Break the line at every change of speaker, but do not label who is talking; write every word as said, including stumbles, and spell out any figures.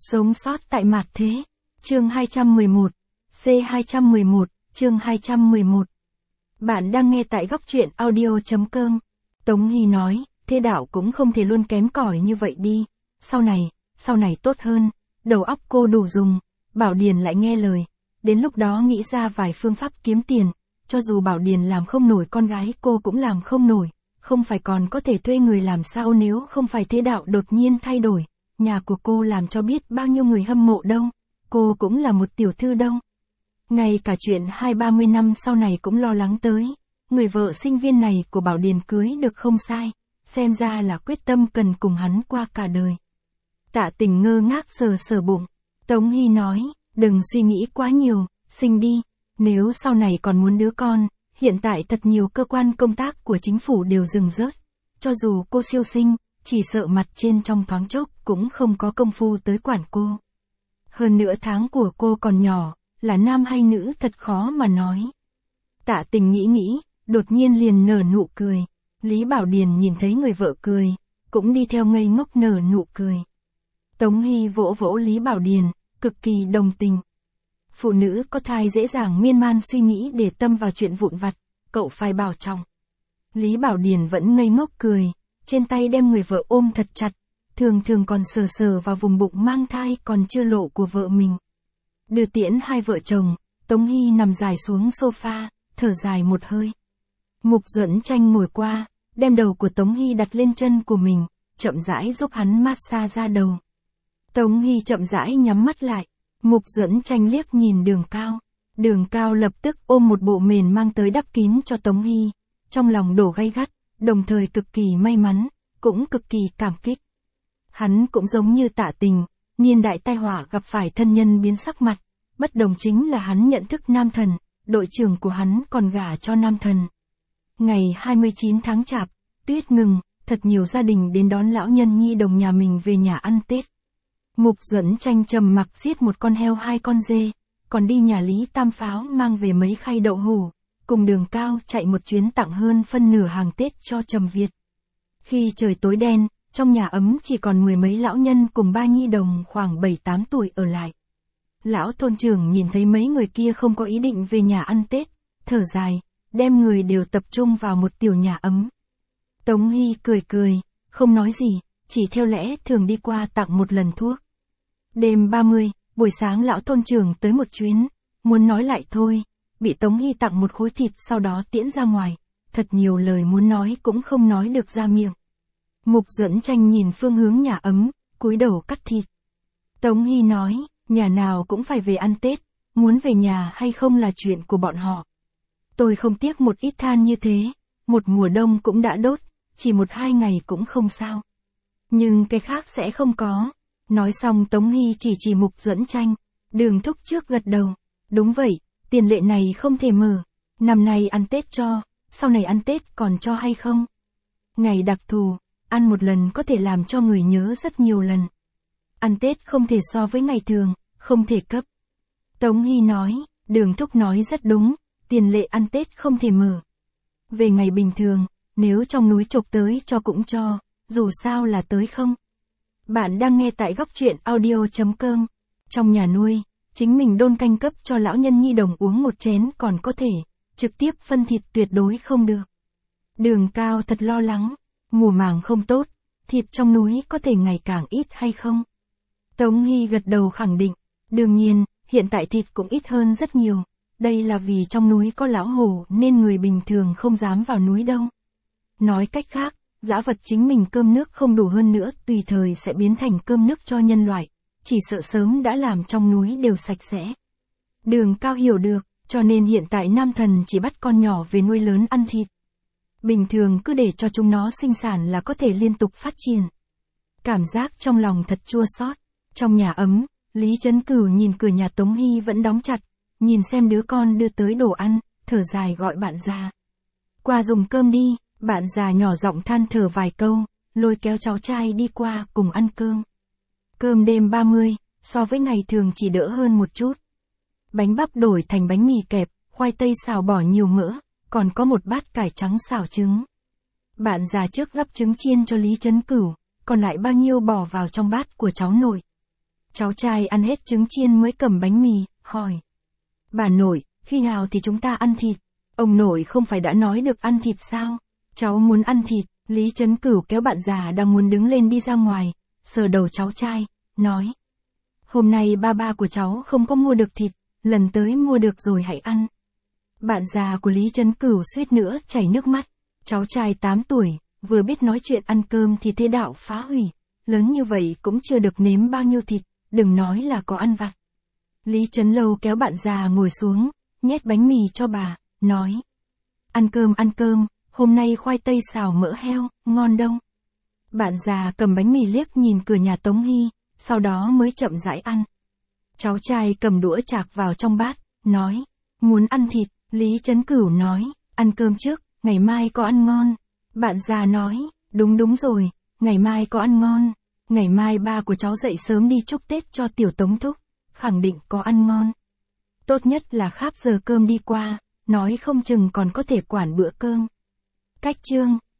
Sống sót tại mạt thế. Chương hai trăm mười một. C hai trăm mười một, chương hai trăm mười một. Bạn đang nghe tại góc truyện audio.com. Tống Hy nói, thế đạo cũng không thể luôn kém cỏi như vậy đi. Sau này, sau này tốt hơn. Đầu óc cô đủ dùng. Bảo Điền lại nghe lời. Đến lúc đó nghĩ ra vài phương pháp kiếm tiền. Cho dù Bảo Điền làm không nổi con gái cô cũng làm không nổi. Không phải còn có thể thuê người làm sao nếu không phải thế đạo đột nhiên thay đổi. Nhà của cô làm cho biết bao nhiêu người hâm mộ đâu. Cô cũng là một tiểu thư đâu. Ngay cả chuyện hai ba mươi năm sau này cũng lo lắng tới. Người vợ sinh viên này của Bảo Điền cưới được không sai. Xem ra là quyết tâm cần cùng hắn qua cả đời. Tạ Tình ngơ ngác sờ sờ bụng. Tống Hy nói, đừng suy nghĩ quá nhiều, sinh đi. Nếu sau này còn muốn đứa con, hiện tại thật nhiều cơ quan công tác của chính phủ đều dừng rớt. Cho dù cô siêu sinh, chỉ sợ mặt trên trong thoáng chốc cũng không có công phu tới quản cô. Hơn nữa tháng của cô còn nhỏ, là nam hay nữ thật khó mà nói. Tạ Tình nghĩ nghĩ, đột nhiên liền nở nụ cười. Lý Bảo Điền nhìn thấy người vợ cười, cũng đi theo ngây ngốc nở nụ cười. Tống Hy vỗ vỗ Lý Bảo Điền, cực kỳ đồng tình. Phụ nữ có thai dễ dàng miên man suy nghĩ để tâm vào chuyện vụn vặt, cậu phải bảo trọng. Lý Bảo Điền vẫn ngây ngốc cười, trên tay đem người vợ ôm thật chặt, thường thường còn sờ sờ vào vùng bụng mang thai còn chưa lộ của vợ mình. Đưa tiễn hai vợ chồng, Tống Hy nằm dài xuống sofa, thở dài một hơi. Mục Duẫn Tranh ngồi qua, đem đầu của Tống Hy đặt lên chân của mình, chậm rãi giúp hắn massage ra đầu. Tống Hy chậm rãi nhắm mắt lại, Mục Duẫn Tranh liếc nhìn Đường Cao. Đường Cao lập tức ôm một bộ mền mang tới đắp kín cho Tống Hy, trong lòng đổ gay gắt, đồng thời cực kỳ may mắn, cũng cực kỳ cảm kích. Hắn cũng giống như Tạ Tình, niên đại tai họa gặp phải thân nhân biến sắc mặt, bất đồng chính là hắn nhận thức nam thần, đội trưởng của hắn còn gả cho nam thần. Ngày hai mươi chín tháng Chạp, tuyết ngừng, thật nhiều gia đình đến đón lão nhân nhi đồng nhà mình về nhà ăn Tết. Mục Duẫn Tranh trầm mặc giết một con heo hai con dê, còn đi nhà Lý Tam Pháo mang về mấy khay đậu hủ, cùng Đường Cao chạy một chuyến tặng hơn phân nửa hàng Tết cho Trầm Việt. Khi trời tối đen, trong nhà ấm chỉ còn mười mấy lão nhân cùng ba nhi đồng khoảng bảy tám tuổi ở lại. Lão thôn trưởng nhìn thấy mấy người kia không có ý định về nhà ăn Tết, thở dài, đem người đều tập trung vào một tiểu nhà ấm. Tống Hy cười cười, không nói gì, chỉ theo lẽ thường đi qua tặng một lần thuốc. Đêm ba mươi, buổi sáng lão thôn trưởng tới một chuyến, muốn nói lại thôi, bị Tống Hy tặng một khối thịt sau đó tiễn ra ngoài, thật nhiều lời muốn nói cũng không nói được ra miệng. Mục Duẫn Tranh nhìn phương hướng nhà ấm, cúi đầu cắt thịt. Tống Hy nói, nhà nào cũng phải về ăn Tết, muốn về nhà hay không là chuyện của bọn họ. Tôi không tiếc một ít than như thế, một mùa đông cũng đã đốt, chỉ một hai ngày cũng không sao. Nhưng cái khác sẽ không có. Nói xong Tống Hy chỉ chỉ Mục Duẫn Tranh, Đường thúc trước gật đầu. Đúng vậy, tiền lệ này không thể mở. Năm nay ăn Tết cho, sau này ăn Tết còn cho hay không? Ngày đặc thù, ăn một lần có thể làm cho người nhớ rất nhiều lần. Ăn Tết không thể so với ngày thường, không thể cấp. Tống Hy nói, Đường thúc nói rất đúng, tiền lệ ăn Tết không thể mở. Về ngày bình thường, nếu trong núi chộp tới cho cũng cho, dù sao là tới không. Bạn đang nghe tại góc truyện audio.com. Trong nhà nuôi, chính mình đôn canh cấp cho lão nhân nhi đồng uống một chén còn có thể, trực tiếp phân thịt tuyệt đối không được. Đường Cao thật lo lắng, mùa màng không tốt, thịt trong núi có thể ngày càng ít hay không? Tống Hy gật đầu khẳng định, đương nhiên, hiện tại thịt cũng ít hơn rất nhiều, đây là vì trong núi có lão hổ nên người bình thường không dám vào núi đâu. Nói cách khác, dã vật chính mình cơm nước không đủ hơn nữa tùy thời sẽ biến thành cơm nước cho nhân loại, chỉ sợ sớm đã làm trong núi đều sạch sẽ. Đường Cao hiểu được, cho nên hiện tại nam thần chỉ bắt con nhỏ về nuôi lớn ăn thịt. Bình thường cứ để cho chúng nó sinh sản là có thể liên tục phát triển. Cảm giác trong lòng thật chua xót. Trong nhà ấm, Lý Chấn Cửu nhìn cửa nhà Tống Hy vẫn đóng chặt, nhìn xem đứa con đưa tới đồ ăn, thở dài gọi bạn già. Qua dùng cơm đi, bạn già nhỏ giọng than thở vài câu, lôi kéo cháu trai đi qua cùng ăn cơm. Cơm đêm ba mươi, so với ngày thường chỉ đỡ hơn một chút. Bánh bắp đổi thành bánh mì kẹp, khoai tây xào bỏ nhiều mỡ, còn có một bát cải trắng xào trứng. Bạn già trước gắp trứng chiên cho Lý Chấn Cửu, còn lại bao nhiêu bỏ vào trong bát của cháu nội. Cháu trai ăn hết trứng chiên mới cầm bánh mì, hỏi. Bà nội, khi nào thì chúng ta ăn thịt? Ông nội không phải đã nói được ăn thịt sao? Cháu muốn ăn thịt. Lý Trấn Cửu kéo bạn già đang muốn đứng lên đi ra ngoài, sờ đầu cháu trai, nói. Hôm nay ba ba của cháu không có mua được thịt, lần tới mua được rồi hãy ăn. Bạn già của Lý Trấn Cửu suýt nữa chảy nước mắt. Cháu trai tám tuổi, vừa biết nói chuyện ăn cơm thì thế đạo phá hủy. Lớn như vậy cũng chưa được nếm bao nhiêu thịt, đừng nói là có ăn vặt. Lý Trấn Lâu kéo bạn già ngồi xuống, nhét bánh mì cho bà, nói. Ăn cơm ăn cơm, hôm nay khoai tây xào mỡ heo, ngon đâu. Bạn già cầm bánh mì liếc nhìn cửa nhà Tống Hy, sau đó mới chậm rãi ăn. Cháu trai cầm đũa chạc vào trong bát, nói. Muốn ăn thịt, Lý Trấn Cửu nói. Ăn cơm trước, ngày mai có ăn ngon. Bạn già nói. Đúng đúng rồi, ngày mai có ăn ngon. Ngày mai ba của cháu dậy sớm đi chúc Tết cho tiểu Tống thúc, khẳng định có ăn ngon. Tốt nhất là kháp giờ cơm đi qua, nói không chừng còn có thể quản bữa cơm. Cách chương